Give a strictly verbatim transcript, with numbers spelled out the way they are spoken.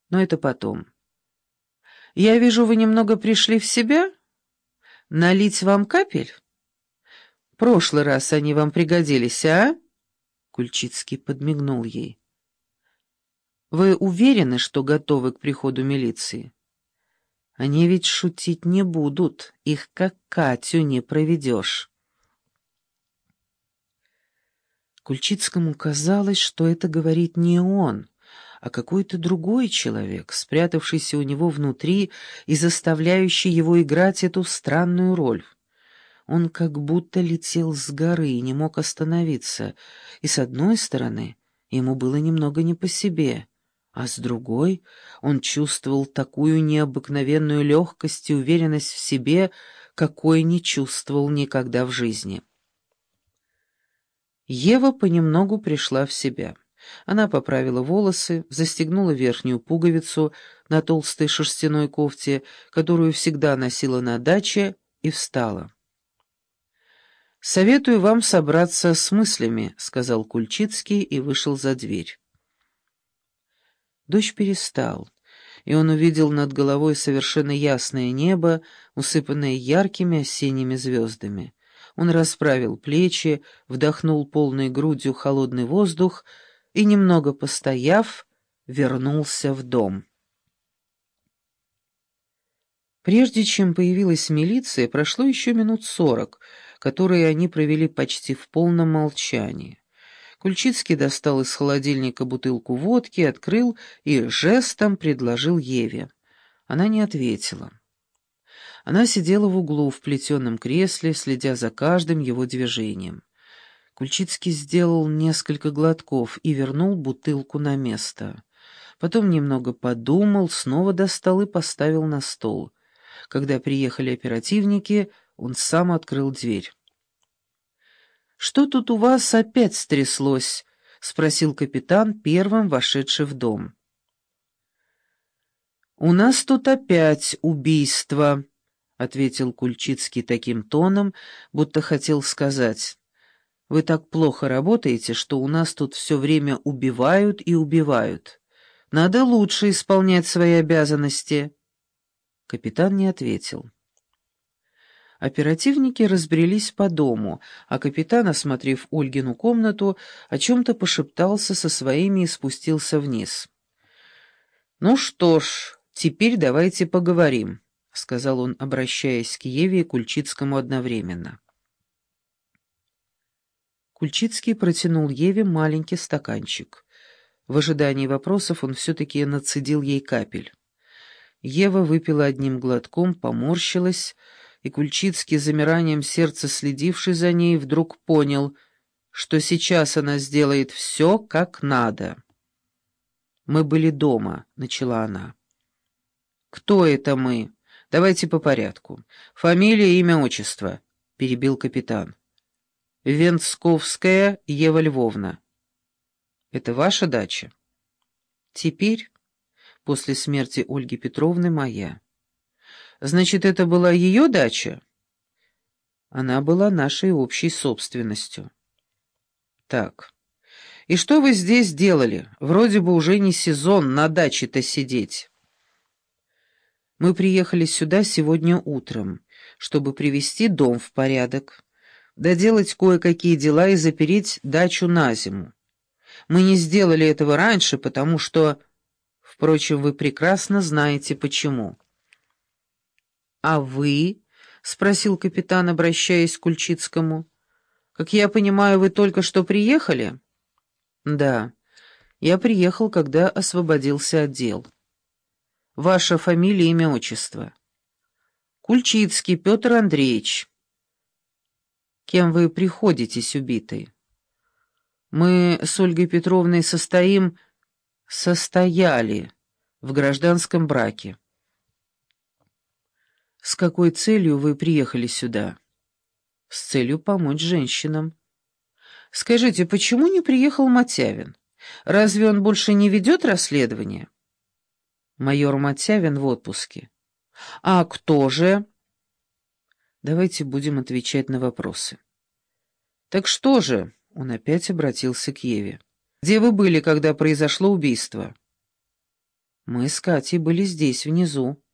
Но это потом. Я вижу, вы немного пришли в себя? Налить вам капель? Прошлый раз они вам пригодились, а?» Кульчицкий подмигнул ей. «Вы уверены, что готовы к приходу милиции? Они ведь шутить не будут, их как Катю не проведешь». Кульчицкому казалось, что это говорит не он, а какой-то другой человек, спрятавшийся у него внутри и заставляющий его играть эту странную роль. Он как будто летел с горы и не мог остановиться, и с одной стороны ему было немного не по себе, а с другой он чувствовал такую необыкновенную легкость и уверенность в себе, какой не чувствовал никогда в жизни. Ева понемногу пришла в себя. Она поправила волосы, застегнула верхнюю пуговицу на толстой шерстяной кофте, которую всегда носила на даче, и встала. «Советую вам собраться с мыслями», — сказал Кульчицкий и вышел за дверь. Дождь перестал, и он увидел над головой совершенно ясное небо, усыпанное яркими осенними звездами. Он расправил плечи, вдохнул полной грудью холодный воздух и, немного постояв, вернулся в дом. Прежде чем появилась милиция, прошло еще минут сорок, которые они провели почти в полном молчании. Кульчицкий достал из холодильника бутылку водки, открыл и жестом предложил Еве. Она не ответила. Она сидела в углу в плетеном кресле, следя за каждым его движением. Кульчицкий сделал несколько глотков и вернул бутылку на место. Потом немного подумал, снова достал и поставил на стол. Когда приехали оперативники, он сам открыл дверь. «Что тут у вас опять стряслось?» — спросил капитан, первым вошедший в дом. «У нас тут опять убийство», — ответил Кульчицкий таким тоном, будто хотел сказать: «Вы так плохо работаете, что у нас тут все время убивают и убивают. Надо лучше исполнять свои обязанности». Капитан не ответил. Оперативники разбрелись по дому, а капитан, осмотрев Ольгину комнату, о чем-то пошептался со своими и спустился вниз. «Ну что ж, теперь давайте поговорим», — сказал он, обращаясь к Еве и Кульчицкому одновременно. Кульчицкий протянул Еве маленький стаканчик. В ожидании вопросов он все-таки нацедил ей капель. Ева выпила одним глотком, поморщилась, и Кульчицкий, замиранием сердца следивший за ней, вдруг понял, что сейчас она сделает все как надо. «Мы были дома», — начала она. «Кто это мы? Давайте по порядку. Фамилия, имя, отчество», — перебил капитан. «Венцковская Ева Львовна». «Это ваша дача?» «Теперь, после смерти Ольги Петровны, моя». «Значит, это была ее дача?» «Она была нашей общей собственностью». «Так, и что вы здесь делали? Вроде бы уже не сезон на даче-то сидеть». «Мы приехали сюда сегодня утром, чтобы привести дом в порядок, доделать кое-какие дела и запереть дачу на зиму. Мы не сделали этого раньше, потому что... Впрочем, вы прекрасно знаете, почему». «А вы?» — спросил капитан, обращаясь к Кульчицкому. «Как я понимаю, вы только что приехали?» «Да, я приехал, когда освободился отдел». «Ваша фамилия, имя, отчество?» «Кульчицкий Петр Андреевич». «Кем вы приходитесь убитой?» «Мы с Ольгой Петровной состоим...» «Состояли в гражданском браке». «С какой целью вы приехали сюда?» «С целью помочь женщинам». «Скажите, почему не приехал Матявин? Разве он больше не ведет расследование?» «Майор Матявин в отпуске». «А кто же?» «Давайте будем отвечать на вопросы». «Так что же?» — он опять обратился к Еве. «Где вы были, когда произошло убийство?» Мы с Катей были здесь, внизу.